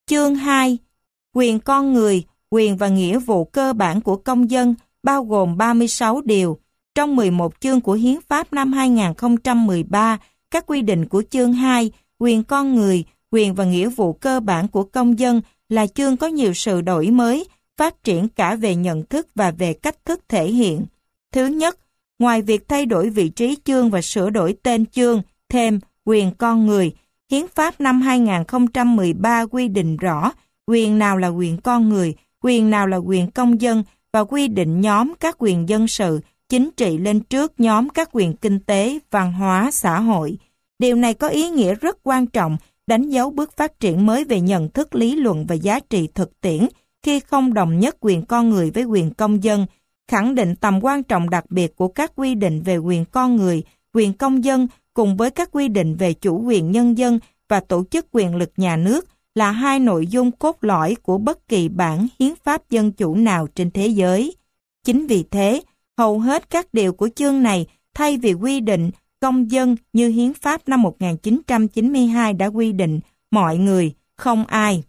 Chương 2. Quyền con người, quyền và nghĩa vụ cơ bản của công dân bao gồm 36 điều. Trong 11 chương của Hiến pháp năm 2013, các quy định của chương 2, quyền con người, quyền và nghĩa vụ cơ bản của công dân là chương có nhiều sự đổi mới, phát triển cả về nhận thức và về cách thức thể hiện. Thứ nhất, ngoài việc thay đổi vị trí chương và sửa đổi tên chương, thêm quyền con người, Hiến pháp năm 2013 quy định rõ quyền nào là quyền con người, quyền nào là quyền công dân và quy định nhóm các quyền dân sự, chính trị lên trước nhóm các quyền kinh tế, văn hóa, xã hội. Điều này có ý nghĩa rất quan trọng, đánh dấu bước phát triển mới về nhận thức lý luận và giá trị thực tiễn khi không đồng nhất quyền con người với quyền công dân, khẳng định tầm quan trọng đặc biệt của các quy định về quyền con người, quyền công dân cùng với các quy định về chủ quyền nhân dân và tổ chức quyền lực nhà nước là hai nội dung cốt lõi của bất kỳ bản hiến pháp dân chủ nào trên thế giới. Chính vì thế, hầu hết các điều của chương này thay vì quy định công dân như hiến pháp năm 1992 đã quy định mọi người, không ai.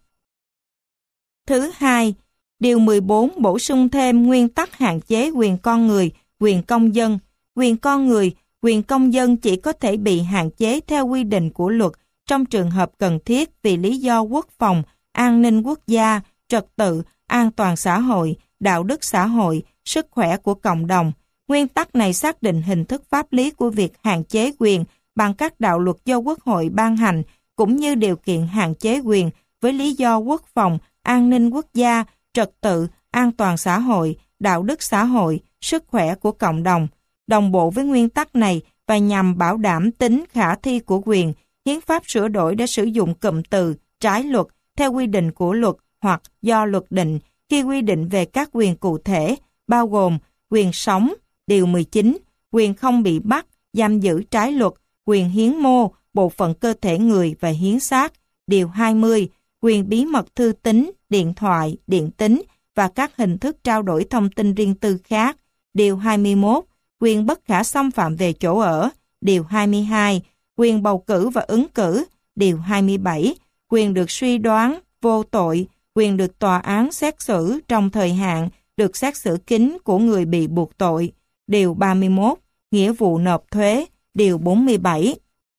Thứ hai, điều 14 bổ sung thêm nguyên tắc hạn chế quyền con người, quyền công dân. Quyền con người, quyền công dân chỉ có thể bị hạn chế theo quy định của luật trong trường hợp cần thiết vì lý do quốc phòng, an ninh quốc gia, trật tự, an toàn xã hội, đạo đức xã hội, sức khỏe của cộng đồng. Nguyên tắc này xác định hình thức pháp lý của việc hạn chế quyền bằng các đạo luật do Quốc hội ban hành, cũng như điều kiện hạn chế quyền với lý do quốc phòng, an ninh quốc gia, trật tự, an toàn xã hội, đạo đức xã hội, sức khỏe của cộng đồng. Đồng bộ với nguyên tắc này và nhằm bảo đảm tính khả thi của quyền, Hiến pháp sửa đổi đã sử dụng cụm từ trái luật theo quy định của luật hoặc do luật định khi quy định về các quyền cụ thể, bao gồm quyền sống, điều 19, quyền không bị bắt, giam giữ trái luật, quyền hiến mô, bộ phận cơ thể người và hiến xác, điều 20, quyền bí mật thư tín, điện thoại, điện tín và các hình thức trao đổi thông tin riêng tư khác, điều 21, quyền bất khả xâm phạm về chỗ ở, điều 22, quyền bầu cử và ứng cử, điều 27, quyền được suy đoán vô tội, quyền được tòa án xét xử trong thời hạn, được xét xử kín của người bị buộc tội, điều 31, nghĩa vụ nộp thuế, điều 47.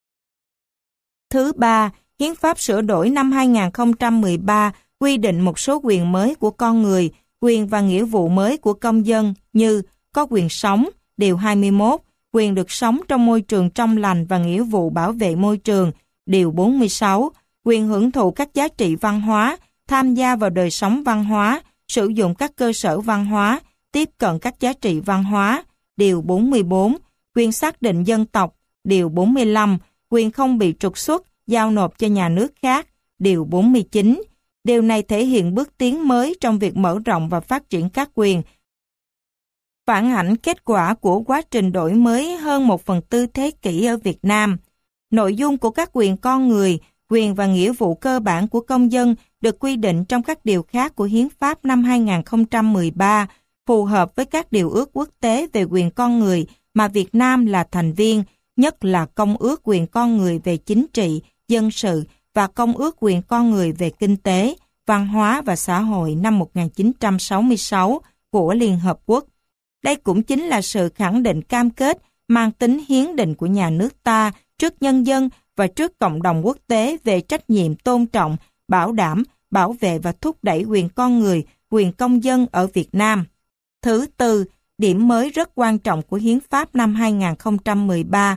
Thứ ba, Hiến pháp sửa đổi năm 2013 quy định một số quyền mới của con người, quyền và nghĩa vụ mới của công dân như có quyền sống, điều 21, quyền được sống trong môi trường trong lành và nghĩa vụ bảo vệ môi trường, điều 46, quyền hưởng thụ các giá trị văn hóa, tham gia vào đời sống văn hóa, sử dụng các cơ sở văn hóa, tiếp cận các giá trị văn hóa, điều 44, quyền xác định dân tộc, điều 45, quyền không bị trục xuất, giao nộp cho nhà nước khác, điều 49. Điều này thể hiện bước tiến mới trong việc mở rộng và phát triển các quyền, phản ảnh kết quả của quá trình đổi mới hơn 1/4 thế kỷ ở Việt Nam. Nội dung của các quyền con người, quyền và nghĩa vụ cơ bản của công dân được quy định trong các điều khác của Hiến pháp năm 2013, phù hợp với các điều ước quốc tế về quyền con người mà Việt Nam là thành viên, nhất là Công ước quyền con người về chính trị, dân sự và Công ước quyền con người về kinh tế, văn hóa và xã hội năm 1966 của Liên Hợp Quốc. Đây cũng chính là sự khẳng định cam kết mang tính hiến định của nhà nước ta trước nhân dân và trước cộng đồng quốc tế về trách nhiệm tôn trọng, bảo đảm, bảo vệ và thúc đẩy quyền con người, quyền công dân ở Việt Nam. Thứ tư, điểm mới rất quan trọng của Hiến pháp năm 2013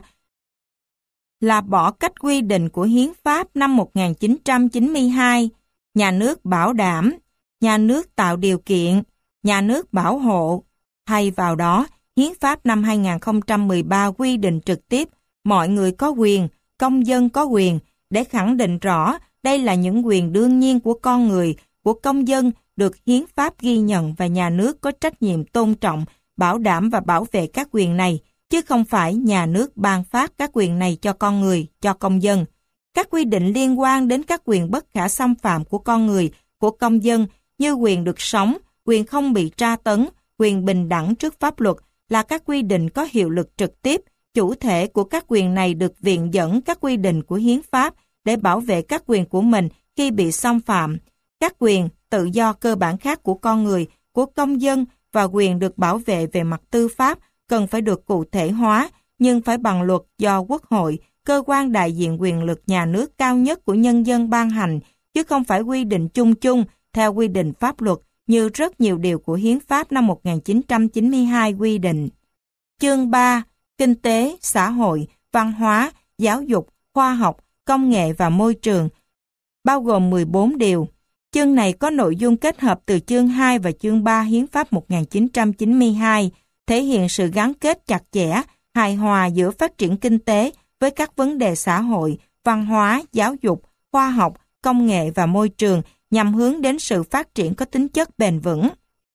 là bỏ cách quy định của Hiến pháp năm 1992, nhà nước bảo đảm, nhà nước tạo điều kiện, nhà nước bảo hộ. Thay vào đó, Hiến pháp năm 2013 quy định trực tiếp mọi người có quyền, công dân có quyền, để khẳng định rõ đây là những quyền đương nhiên của con người, của công dân được Hiến pháp ghi nhận và nhà nước có trách nhiệm tôn trọng, bảo đảm và bảo vệ các quyền này, chứ không phải nhà nước ban phát các quyền này cho con người, cho công dân. Các quy định liên quan đến các quyền bất khả xâm phạm của con người, của công dân như quyền được sống, quyền không bị tra tấn, quyền bình đẳng trước pháp luật là các quy định có hiệu lực trực tiếp. Chủ thể của các quyền này được viện dẫn các quy định của Hiến pháp để bảo vệ các quyền của mình khi bị xâm phạm. Các quyền, tự do cơ bản khác của con người, của công dân và quyền được bảo vệ về mặt tư pháp cần phải được cụ thể hóa, nhưng phải bằng luật do Quốc hội, cơ quan đại diện quyền lực nhà nước cao nhất của nhân dân ban hành, chứ không phải quy định chung chung theo quy định pháp luật như rất nhiều điều của Hiến pháp năm 1992 quy định. Chương 3. Kinh tế, xã hội, văn hóa, giáo dục, khoa học, công nghệ và môi trường, bao gồm 14 điều. Chương này có nội dung kết hợp từ chương 2 và chương 3 Hiến pháp 1992, thể hiện sự gắn kết chặt chẽ, hài hòa giữa phát triển kinh tế với các vấn đề xã hội, văn hóa, giáo dục, khoa học, công nghệ và môi trường nhằm hướng đến sự phát triển có tính chất bền vững.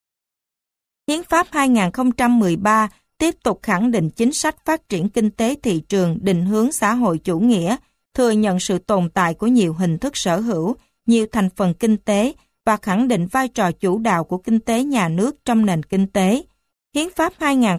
Hiến pháp 2013 tiếp tục khẳng định chính sách phát triển kinh tế thị trường định hướng xã hội chủ nghĩa, thừa nhận sự tồn tại của nhiều hình thức sở hữu, nhiều thành phần kinh tế và khẳng định vai trò chủ đạo của kinh tế nhà nước trong nền kinh tế. Hiến pháp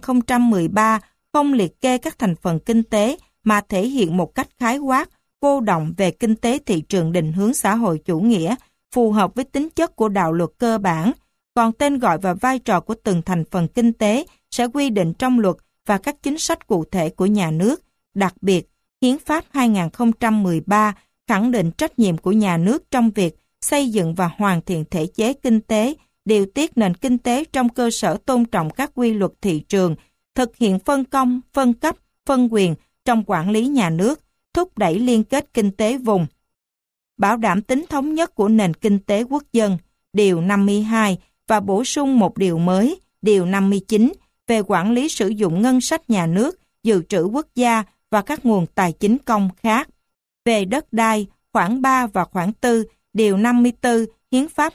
2013 không liệt kê các thành phần kinh tế mà thể hiện một cách khái quát, cô động về kinh tế thị trường định hướng xã hội chủ nghĩa, phù hợp với tính chất của đạo luật cơ bản, còn tên gọi và vai trò của từng thành phần kinh tế sẽ quy định trong luật và các chính sách cụ thể của nhà nước. Đặc biệt, Hiến pháp 2013 khẳng định trách nhiệm của nhà nước trong việc xây dựng và hoàn thiện thể chế kinh tế, điều tiết nền kinh tế trong cơ sở tôn trọng các quy luật thị trường, thực hiện phân công, phân cấp, phân quyền trong quản lý nhà nước, thúc đẩy liên kết kinh tế vùng, bảo đảm tính thống nhất của nền kinh tế quốc dân, điều 52, và bổ sung một điều mới, điều 59, về quản lý sử dụng ngân sách nhà nước, dự trữ quốc gia và các nguồn tài chính công khác. Về đất đai, khoản 3 và khoản 4, điều 54, Hiến pháp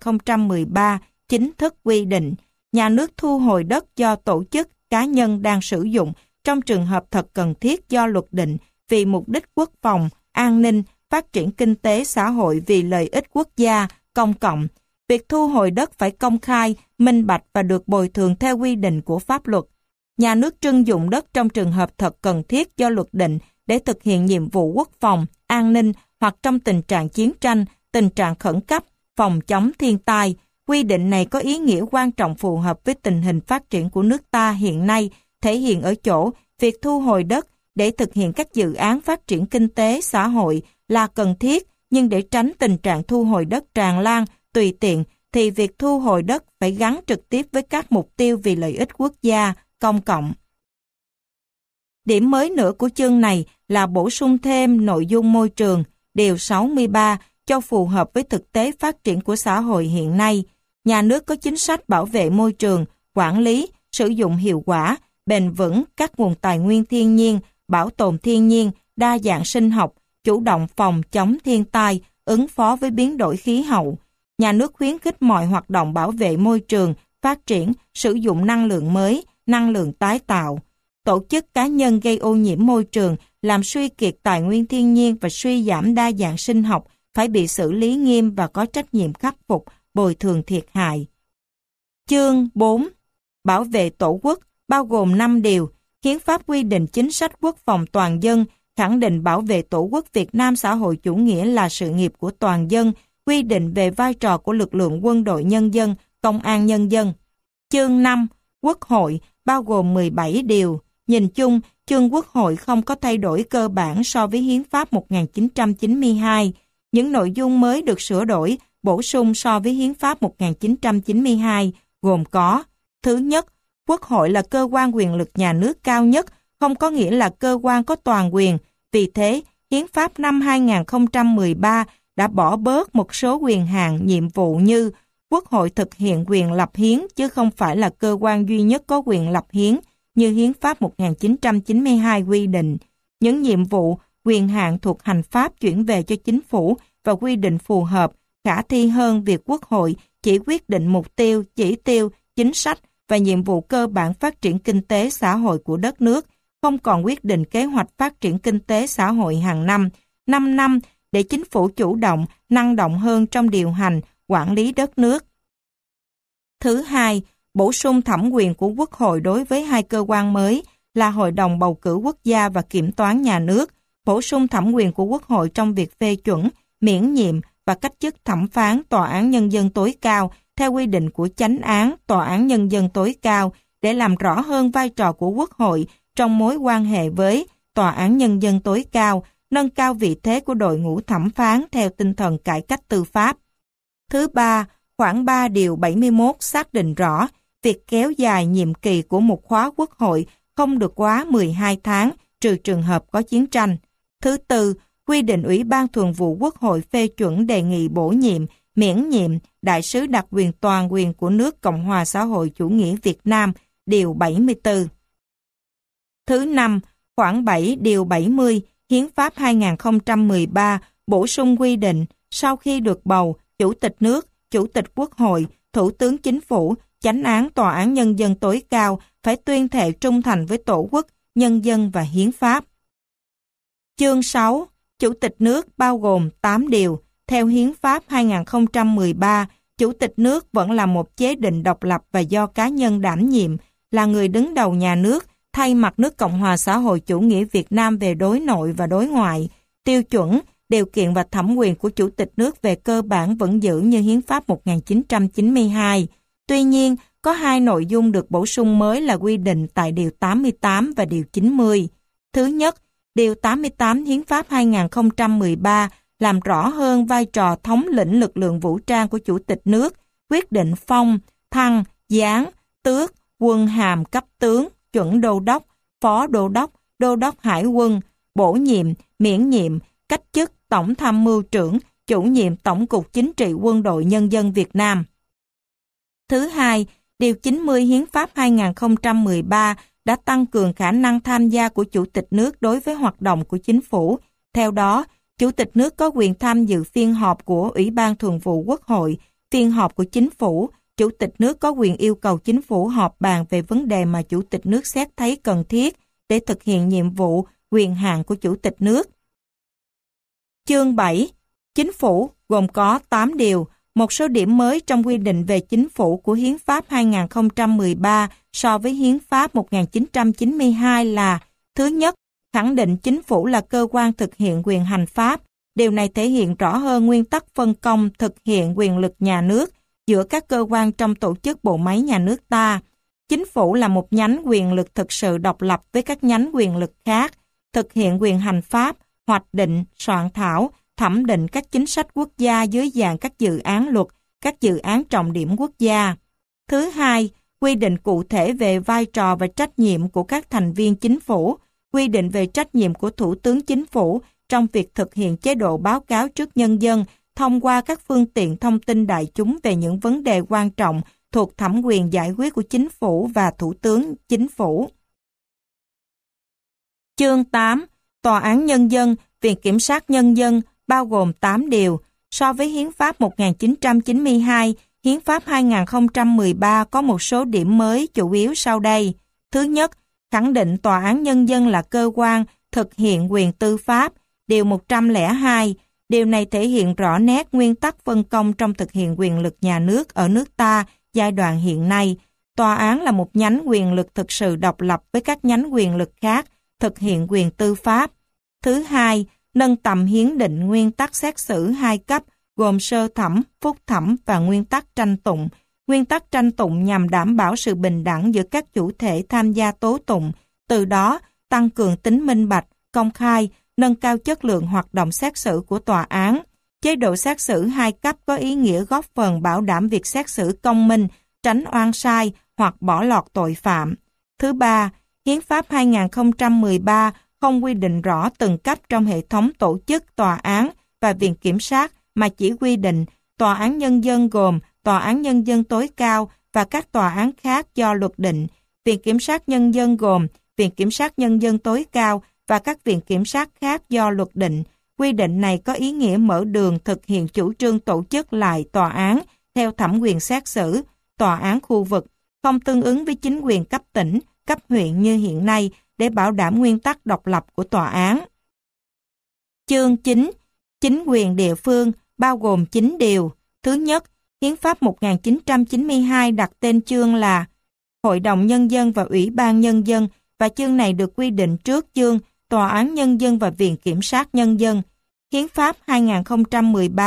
2013 chính thức quy định, nhà nước thu hồi đất do tổ chức, cá nhân đang sử dụng trong trường hợp thật cần thiết do luật định vì mục đích quốc phòng, an ninh, phát triển kinh tế xã hội vì lợi ích quốc gia, công cộng. Việc thu hồi đất phải công khai, minh bạch và được bồi thường theo quy định của pháp luật. Nhà nước trưng dụng đất trong trường hợp thật cần thiết do luật định để thực hiện nhiệm vụ quốc phòng, an ninh hoặc trong tình trạng chiến tranh, tình trạng khẩn cấp, phòng chống thiên tai. Quy định này có ý nghĩa quan trọng phù hợp với tình hình phát triển của nước ta hiện nay, thể hiện ở chỗ việc thu hồi đất để thực hiện các dự án phát triển kinh tế, xã hội là cần thiết, nhưng để tránh tình trạng thu hồi đất tràn lan, tùy tiện, thì việc thu hồi đất phải gắn trực tiếp với các mục tiêu vì lợi ích quốc gia, công cộng. Điểm mới nữa của chương này là bổ sung thêm nội dung môi trường, điều 63, cho phù hợp với thực tế phát triển của xã hội hiện nay. Nhà nước có chính sách bảo vệ môi trường, quản lý, sử dụng hiệu quả, bền vững các nguồn tài nguyên thiên nhiên, bảo tồn thiên nhiên, đa dạng sinh học, chủ động phòng chống thiên tai, ứng phó với biến đổi khí hậu. Nhà nước khuyến khích mọi hoạt động bảo vệ môi trường, phát triển, sử dụng năng lượng mới, năng lượng tái tạo. Tổ chức cá nhân gây ô nhiễm môi trường, làm suy kiệt tài nguyên thiên nhiên và suy giảm đa dạng sinh học phải bị xử lý nghiêm và có trách nhiệm khắc phục, bồi thường thiệt hại. Chương 4. Bảo vệ Tổ quốc, bao gồm 5 điều. Hiến pháp quy định chính sách quốc phòng toàn dân, khẳng định bảo vệ Tổ quốc Việt Nam xã hội chủ nghĩa là sự nghiệp của toàn dân, quy định về vai trò của lực lượng quân đội nhân dân, công an nhân dân. Chương 5. Quốc hội, bao gồm 17 điều. Nhìn chung, chương Quốc hội không có thay đổi cơ bản so với Hiến pháp 1992. Những nội dung mới được sửa đổi, bổ sung so với Hiến pháp 1992 gồm có: thứ nhất, Quốc hội là cơ quan quyền lực nhà nước cao nhất, không có nghĩa là cơ quan có toàn quyền. Vì thế, Hiến pháp năm 2013 đã bỏ bớt một số quyền hạn, nhiệm vụ như Quốc hội thực hiện quyền lập hiến chứ không phải là cơ quan duy nhất có quyền lập hiến như Hiến pháp 1992 quy định. Những nhiệm vụ, quyền hạn thuộc hành pháp chuyển về cho chính phủ và quy định phù hợp, khả thi hơn việc Quốc hội chỉ quyết định mục tiêu, chỉ tiêu, chính sách và nhiệm vụ cơ bản phát triển kinh tế xã hội của đất nước, không còn quyết định kế hoạch phát triển kinh tế xã hội hàng năm, 5 năm để chính phủ chủ động, năng động hơn trong điều hành, quản lý đất nước. Thứ hai, bổ sung thẩm quyền của Quốc hội đối với hai cơ quan mới là Hội đồng Bầu cử Quốc gia và Kiểm toán Nhà nước, bổ sung thẩm quyền của Quốc hội trong việc phê chuẩn, miễn nhiệm, và cách chức thẩm phán Tòa án Nhân dân tối cao theo quy định của Chánh án Tòa án Nhân dân tối cao để làm rõ hơn vai trò của Quốc hội trong mối quan hệ với Tòa án Nhân dân tối cao, nâng cao vị thế của đội ngũ thẩm phán theo tinh thần cải cách tư pháp. Thứ ba, khoảng 3 điều 71 xác định rõ việc kéo dài nhiệm kỳ của một khóa Quốc hội không được quá 12 tháng, trừ trường hợp có chiến tranh. Thứ tư, quy định Ủy ban Thường vụ Quốc hội phê chuẩn đề nghị bổ nhiệm, miễn nhiệm Đại sứ đặc quyền toàn quyền của nước Cộng hòa xã hội chủ nghĩa Việt Nam, điều 74. Thứ năm, khoảng 7 điều 70, Hiến pháp 2013 bổ sung quy định sau khi được bầu, Chủ tịch nước, Chủ tịch Quốc hội, Thủ tướng Chính phủ, Chánh án Tòa án Nhân dân tối cao phải tuyên thệ trung thành với Tổ quốc, nhân dân và hiến pháp. Chương 6. Chủ tịch nước bao gồm 8 điều. Theo Hiến pháp 2013, Chủ tịch nước vẫn là một chế định độc lập và do cá nhân đảm nhiệm, là người đứng đầu nhà nước, thay mặt nước Cộng hòa xã hội chủ nghĩa Việt Nam về đối nội và đối ngoại. Tiêu chuẩn, điều kiện và thẩm quyền của Chủ tịch nước về cơ bản vẫn giữ như Hiến pháp 1992. Tuy nhiên, có hai nội dung được bổ sung mới là quy định tại Điều 88 và Điều 90. Thứ nhất, Điều 88 Hiến pháp 2013 làm rõ hơn vai trò thống lĩnh lực lượng vũ trang của Chủ tịch nước, quyết định phong, thăng, giáng, tước, quân hàm cấp tướng, chuẩn đô đốc, phó đô đốc hải quân, bổ nhiệm, miễn nhiệm, cách chức tổng tham mưu trưởng, chủ nhiệm Tổng cục Chính trị Quân đội Nhân dân Việt Nam. Thứ hai, Điều 90 Hiến pháp 2013 đã tăng cường khả năng tham gia của Chủ tịch nước đối với hoạt động của chính phủ. Theo đó, Chủ tịch nước có quyền tham dự phiên họp của Ủy ban Thường vụ Quốc hội, phiên họp của chính phủ. Chủ tịch nước có quyền yêu cầu chính phủ họp bàn về vấn đề mà Chủ tịch nước xét thấy cần thiết để thực hiện nhiệm vụ, quyền hạn của Chủ tịch nước. Chương 7. Chính phủ gồm có 8 điều. Một số điểm mới trong quy định về chính phủ của Hiến pháp 2013 so với Hiến pháp 1992 là: thứ nhất, khẳng định chính phủ là cơ quan thực hiện quyền hành pháp. Điều này thể hiện rõ hơn nguyên tắc phân công thực hiện quyền lực nhà nước giữa các cơ quan trong tổ chức bộ máy nhà nước ta. Chính phủ là một nhánh quyền lực thực sự độc lập với các nhánh quyền lực khác, thực hiện quyền hành pháp, hoạch định, soạn thảo, thẩm định các chính sách quốc gia dưới dạng các dự án luật, các dự án trọng điểm quốc gia. Thứ hai, quy định cụ thể về vai trò và trách nhiệm của các thành viên chính phủ, quy định về trách nhiệm của Thủ tướng Chính phủ trong việc thực hiện chế độ báo cáo trước nhân dân thông qua các phương tiện thông tin đại chúng về những vấn đề quan trọng thuộc thẩm quyền giải quyết của Chính phủ và Thủ tướng Chính phủ. Chương 8. Tòa án Nhân dân, Viện Kiểm sát Nhân dân bao gồm 8 điều. So với Hiến pháp 1992, Hiến pháp 2013 có một số điểm mới chủ yếu sau đây. Thứ nhất, khẳng định Tòa án Nhân dân là cơ quan thực hiện quyền tư pháp. Điều 102, điều này thể hiện rõ nét nguyên tắc phân công trong thực hiện quyền lực nhà nước ở nước ta giai đoạn hiện nay. Tòa án là một nhánh quyền lực thực sự độc lập với các nhánh quyền lực khác thực hiện quyền tư pháp. Thứ hai, nâng tầm hiến định nguyên tắc xét xử hai cấp gồm sơ thẩm, phúc thẩm và nguyên tắc tranh tụng. Nguyên tắc tranh tụng nhằm đảm bảo sự bình đẳng giữa các chủ thể tham gia tố tụng, từ đó tăng cường tính minh bạch, công khai, nâng cao chất lượng hoạt động xét xử của tòa án. Chế độ xét xử hai cấp có ý nghĩa góp phần bảo đảm việc xét xử công minh, tránh oan sai hoặc bỏ lọt tội phạm. Thứ ba, Hiến pháp 2013 không quy định rõ từng cấp trong hệ thống tổ chức tòa án và viện kiểm sát mà chỉ quy định tòa án nhân dân gồm tòa án nhân dân tối cao và các tòa án khác do luật định, viện kiểm sát nhân dân gồm viện kiểm sát nhân dân tối cao và các viện kiểm sát khác do luật định. Quy định này có ý nghĩa mở đường thực hiện chủ trương tổ chức lại tòa án theo thẩm quyền xét xử, tòa án khu vực, không tương ứng với chính quyền cấp tỉnh, cấp huyện như hiện nay để bảo đảm nguyên tắc độc lập của tòa án. Chương 9. Chính quyền địa phương bao gồm 9 điều. Thứ nhất, Hiến pháp 1992 đặt tên chương là Hội đồng Nhân dân và Ủy ban Nhân dân và chương này được quy định trước chương Tòa án Nhân dân và Viện Kiểm sát Nhân dân. Hiến pháp 2013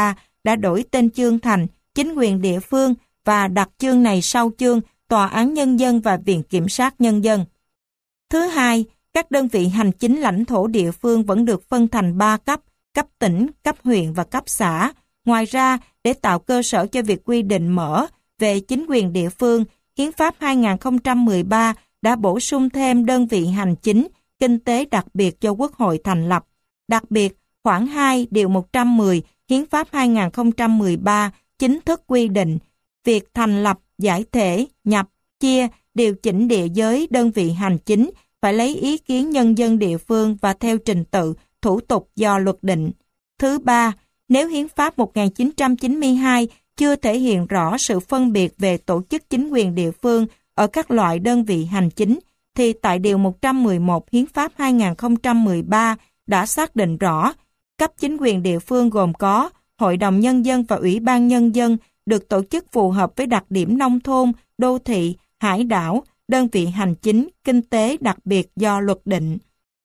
đã đổi tên chương thành chính quyền địa phương và đặt chương này sau chương Tòa án Nhân dân và Viện Kiểm sát Nhân dân. Thứ hai, các đơn vị hành chính lãnh thổ địa phương vẫn được phân thành 3 cấp, cấp tỉnh, cấp huyện và cấp xã. Ngoài ra, để tạo cơ sở cho việc quy định mở về chính quyền địa phương, Hiến pháp 2013 đã bổ sung thêm đơn vị hành chính, kinh tế đặc biệt do Quốc hội thành lập. Đặc biệt, khoản 2 điều 110 Hiến pháp 2013 chính thức quy định việc thành lập, giải thể, nhập, chia, điều chỉnh địa giới đơn vị hành chính phải lấy ý kiến nhân dân địa phương và theo trình tự, thủ tục do luật định. Thứ ba, nếu Hiến pháp 1992 chưa thể hiện rõ sự phân biệt về tổ chức chính quyền địa phương ở các loại đơn vị hành chính, thì tại Điều 111 Hiến pháp 2013 đã xác định rõ cấp chính quyền địa phương gồm có Hội đồng Nhân dân và Ủy ban Nhân dân được tổ chức phù hợp với đặc điểm nông thôn, đô thị, hải đảo, đơn vị hành chính, kinh tế đặc biệt do luật định.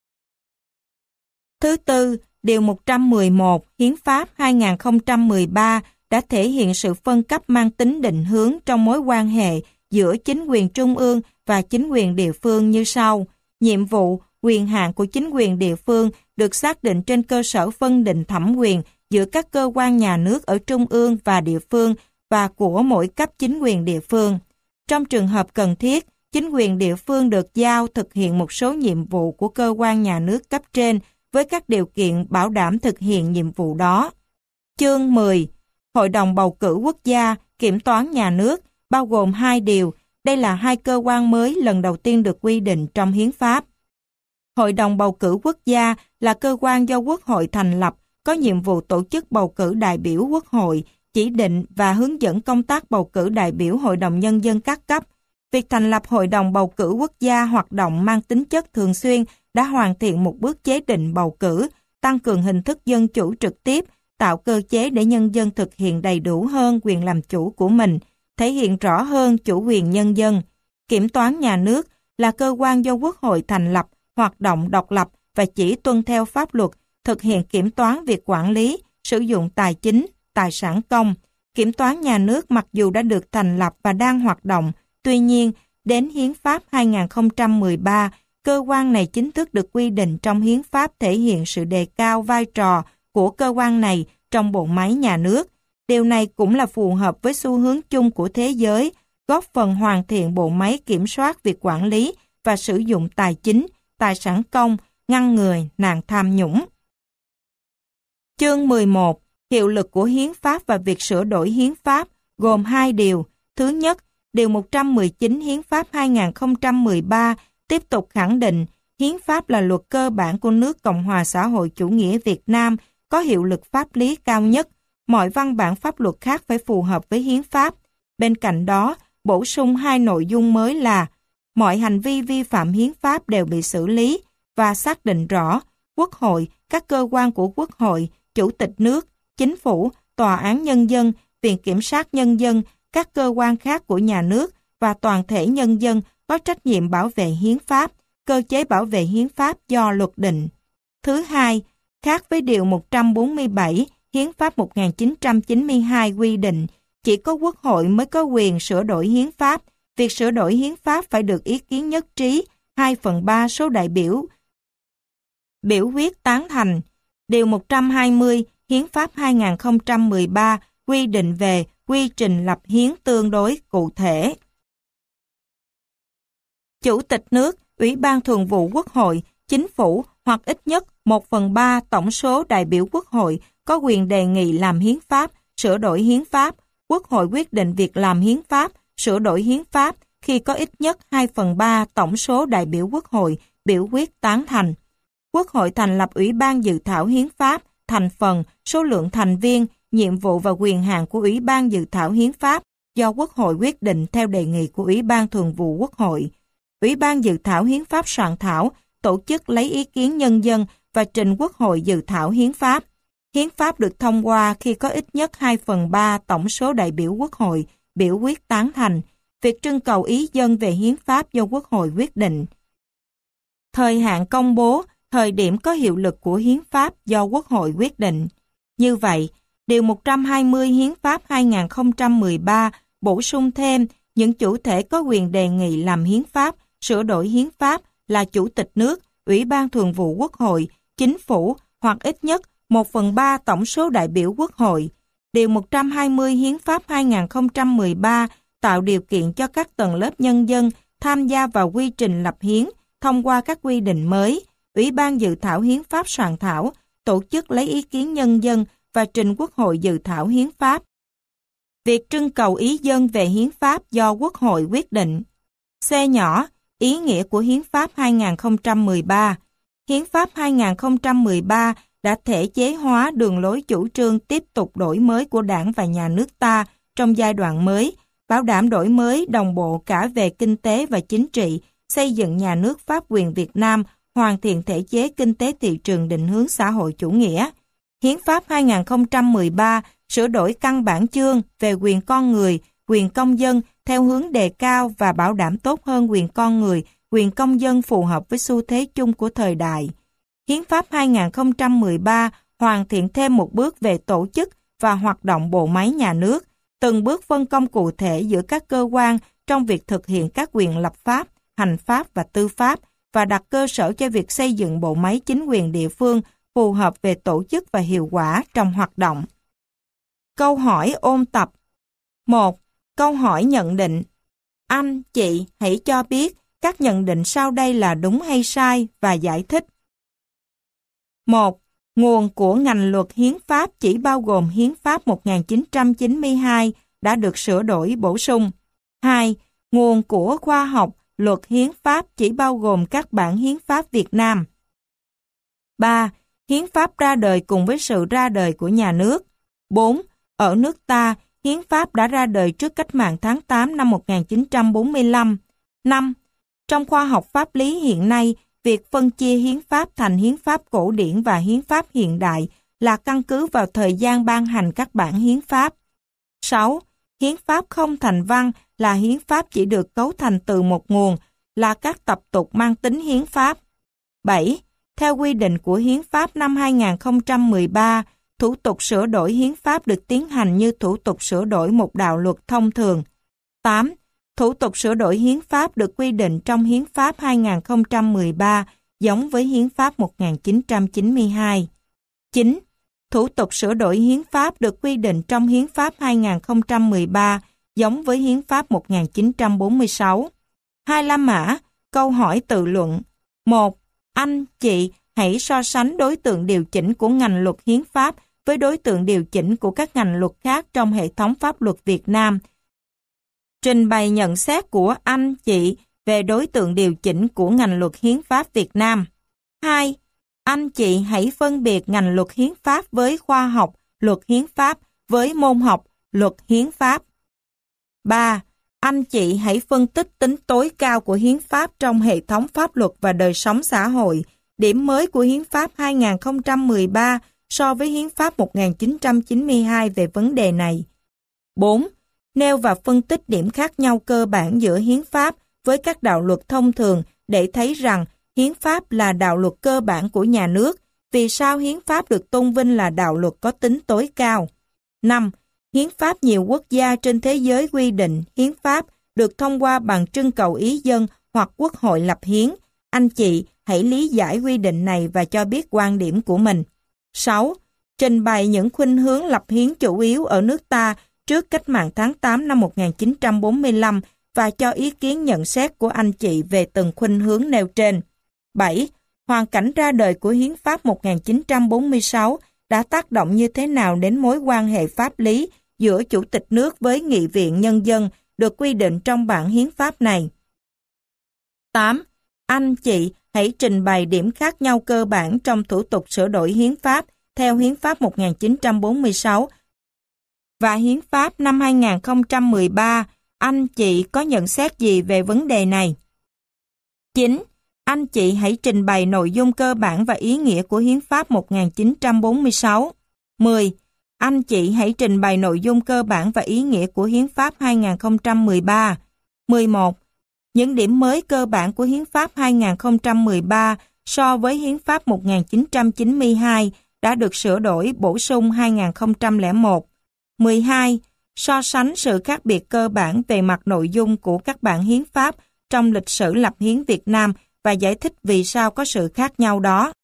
Thứ tư, Điều 111 Hiến pháp 2013 đã thể hiện sự phân cấp mang tính định hướng trong mối quan hệ giữa chính quyền trung ương và chính quyền địa phương như sau. Nhiệm vụ, quyền hạn của chính quyền địa phương được xác định trên cơ sở phân định thẩm quyền giữa các cơ quan nhà nước ở trung ương và địa phương và của mỗi cấp chính quyền địa phương. Trong trường hợp cần thiết, chính quyền địa phương được giao thực hiện một số nhiệm vụ của cơ quan nhà nước cấp trên với các điều kiện bảo đảm thực hiện nhiệm vụ đó. Chương 10. Hội đồng bầu cử quốc gia, kiểm toán nhà nước, bao gồm 2 điều. Đây là 2 cơ quan mới lần đầu tiên được quy định trong hiến pháp. Hội đồng bầu cử quốc gia là cơ quan do Quốc hội thành lập, có nhiệm vụ tổ chức bầu cử đại biểu Quốc hội, chỉ định và hướng dẫn công tác bầu cử đại biểu Hội đồng Nhân dân các cấp. Việc thành lập Hội đồng bầu cử quốc gia hoạt động mang tính chất thường xuyên đã hoàn thiện một bước chế định bầu cử, tăng cường hình thức dân chủ trực tiếp, tạo cơ chế để nhân dân thực hiện đầy đủ hơn quyền làm chủ của mình, thể hiện rõ hơn chủ quyền nhân dân. Kiểm toán nhà nước là cơ quan do Quốc hội thành lập, hoạt động độc lập và chỉ tuân theo pháp luật, thực hiện kiểm toán việc quản lý, sử dụng tài chính, tài sản công. Kiểm toán nhà nước mặc dù đã được thành lập và đang hoạt động, tuy nhiên, đến Hiến pháp 2013, cơ quan này chính thức được quy định trong Hiến pháp thể hiện sự đề cao vai trò của cơ quan này trong bộ máy nhà nước. Điều này cũng là phù hợp với xu hướng chung của thế giới, góp phần hoàn thiện bộ máy kiểm soát việc quản lý và sử dụng tài chính, tài sản công, ngăn ngừa nạn tham nhũng. Chương 11. Hiệu lực của hiến pháp và việc sửa đổi hiến pháp gồm 2 điều. Thứ nhất, Điều 119 Hiến pháp 2013 tiếp tục khẳng định hiến pháp là luật cơ bản của nước Cộng hòa xã hội chủ nghĩa Việt Nam, có hiệu lực pháp lý cao nhất. Mọi văn bản pháp luật khác phải phù hợp với hiến pháp. Bên cạnh đó, bổ sung 2 nội dung mới là mọi hành vi vi phạm hiến pháp đều bị xử lý và xác định rõ Quốc hội, các cơ quan của Quốc hội, Chủ tịch nước, Chính phủ, Tòa án Nhân dân, Viện Kiểm sát Nhân dân, các cơ quan khác của nhà nước và toàn thể nhân dân có trách nhiệm bảo vệ hiến pháp, cơ chế bảo vệ hiến pháp do luật định. Thứ hai, khác với Điều 147 Hiến pháp 1992 quy định, chỉ có Quốc hội mới có quyền sửa đổi hiến pháp. Việc sửa đổi hiến pháp phải được ý kiến nhất trí 2/3 số đại biểu quyết tán thành. Điều 120 Hiến pháp 2013 quy định về quy trình lập hiến tương đối cụ thể. Chủ tịch nước, Ủy ban Thường vụ Quốc hội, Chính phủ hoặc ít nhất 1/3 tổng số đại biểu Quốc hội có quyền đề nghị làm hiến pháp, sửa đổi hiến pháp. Quốc hội quyết định việc làm hiến pháp, sửa đổi hiến pháp khi có ít nhất 2/3 tổng số đại biểu Quốc hội biểu quyết tán thành. Quốc hội thành lập Ủy ban dự thảo hiến pháp, thành phần, số lượng thành viên, nhiệm vụ và quyền hạn của Ủy ban dự thảo hiến pháp do Quốc hội quyết định theo đề nghị của Ủy ban Thường vụ Quốc hội. Ủy ban dự thảo hiến pháp soạn thảo, tổ chức lấy ý kiến nhân dân và trình Quốc hội dự thảo hiến pháp. Hiến pháp được thông qua khi có ít nhất 2/3 tổng số đại biểu Quốc hội biểu quyết tán thành. Việc trưng cầu ý dân về hiến pháp do Quốc hội quyết định. Thời hạn công bố, thời điểm có hiệu lực của hiến pháp do Quốc hội quyết định. Như vậy, Điều 120 Hiến pháp 2013 bổ sung thêm những chủ thể có quyền đề nghị làm hiến pháp, sửa đổi hiến pháp là Chủ tịch nước, Ủy ban Thường vụ Quốc hội, Chính phủ hoặc ít nhất 1/3 tổng số đại biểu Quốc hội. Điều 120 Hiến pháp 2013 tạo điều kiện cho các tầng lớp nhân dân tham gia vào quy trình lập hiến thông qua các quy định mới. Ủy ban dự thảo hiến pháp soạn thảo, tổ chức lấy ý kiến nhân dân và trình Quốc hội dự thảo hiến pháp. Việc trưng cầu ý dân về hiến pháp do Quốc hội quyết định. C nhỏ, ý nghĩa của hiến pháp 2013. Hiến pháp 2013 đã thể chế hóa đường lối chủ trương tiếp tục đổi mới của Đảng và Nhà nước ta trong giai đoạn mới, bảo đảm đổi mới đồng bộ cả về kinh tế và chính trị, xây dựng nhà nước pháp quyền Việt Nam, hoàn thiện thể chế kinh tế thị trường định hướng xã hội chủ nghĩa. Hiến pháp 2013 sửa đổi căn bản chương về quyền con người, quyền công dân theo hướng đề cao và bảo đảm tốt hơn quyền con người, quyền công dân phù hợp với xu thế chung của thời đại. Hiến pháp 2013 hoàn thiện thêm một bước về tổ chức và hoạt động bộ máy nhà nước, từng bước phân công cụ thể giữa các cơ quan trong việc thực hiện các quyền lập pháp, hành pháp và tư pháp, và đặt cơ sở cho việc xây dựng bộ máy chính quyền địa phương phù hợp về tổ chức và hiệu quả trong hoạt động. Câu hỏi ôn tập. 1. Câu hỏi nhận định. Anh, chị hãy cho biết các nhận định sau đây là đúng hay sai và giải thích. 1. Nguồn của ngành luật hiến pháp chỉ bao gồm Hiến pháp 1992 đã được sửa đổi bổ sung. 2. Nguồn của khoa học luật hiến pháp chỉ bao gồm các bản hiến pháp Việt Nam. 3. Hiến pháp ra đời cùng với sự ra đời của nhà nước. 4. Ở nước ta, hiến pháp đã ra đời trước cách mạng tháng 8 năm 1945. 5. Trong khoa học pháp lý hiện nay, việc phân chia hiến pháp thành hiến pháp cổ điển và hiến pháp hiện đại là căn cứ vào thời gian ban hành các bản hiến pháp. 6. Hiến pháp không thành văn là hiến pháp chỉ được cấu thành từ một nguồn, là các tập tục mang tính hiến pháp. 7. Theo quy định của hiến pháp năm 2013, thủ tục sửa đổi hiến pháp được tiến hành như thủ tục sửa đổi một đạo luật thông thường. 8. Thủ tục sửa đổi hiến pháp được quy định trong hiến pháp 2013 giống với hiến pháp 1992. 9. Thủ tục sửa đổi hiến pháp được quy định trong hiến pháp 2013 giống với hiến pháp 1946. 25 mã, câu hỏi tự luận. 1. Anh, chị hãy so sánh đối tượng điều chỉnh của ngành luật hiến pháp với đối tượng điều chỉnh của các ngành luật khác trong hệ thống pháp luật Việt Nam. Trình bày nhận xét của anh, chị về đối tượng điều chỉnh của ngành luật hiến pháp Việt Nam. 2. Anh, chị hãy phân biệt ngành luật hiến pháp với khoa học luật hiến pháp với môn học luật hiến pháp. 3. Anh, chị hãy phân tích tính tối cao của hiến pháp trong hệ thống pháp luật và đời sống xã hội, điểm mới của hiến pháp 2013 so với hiến pháp 1992 về vấn đề này. 4. Nêu và phân tích điểm khác nhau cơ bản giữa hiến pháp với các đạo luật thông thường để thấy rằng hiến pháp là đạo luật cơ bản của nhà nước, vì sao hiến pháp được tôn vinh là đạo luật có tính tối cao. 5. Hiến pháp nhiều quốc gia trên thế giới quy định hiến pháp được thông qua bằng trưng cầu ý dân hoặc quốc hội lập hiến. Anh chị hãy lý giải quy định này và cho biết quan điểm của mình. 6. Trình bày những khuynh hướng lập hiến chủ yếu ở nước ta trước cách mạng tháng 8 năm 1945 và cho ý kiến nhận xét của anh chị về từng khuynh hướng nêu trên. 7. Hoàn cảnh ra đời của hiến pháp 1946 đã tác động như thế nào đến mối quan hệ pháp lý giữa Chủ tịch nước với Nghị viện Nhân dân được quy định trong bản hiến pháp này. 8. Anh chị hãy trình bày điểm khác nhau cơ bản trong thủ tục sửa đổi hiến pháp theo hiến pháp 1946 và hiến pháp năm 2013. Anh chị có nhận xét gì về vấn đề này? 9. Anh chị hãy trình bày nội dung cơ bản và ý nghĩa của hiến pháp 1946. 10. Anh chị hãy trình bày nội dung cơ bản và ý nghĩa của hiến pháp 2013. 11. Những điểm mới cơ bản của hiến pháp 2013 so với hiến pháp 1992 đã được sửa đổi bổ sung 2001. 12. So sánh sự khác biệt cơ bản về mặt nội dung của các bản hiến pháp trong lịch sử lập hiến Việt Nam và giải thích vì sao có sự khác nhau đó.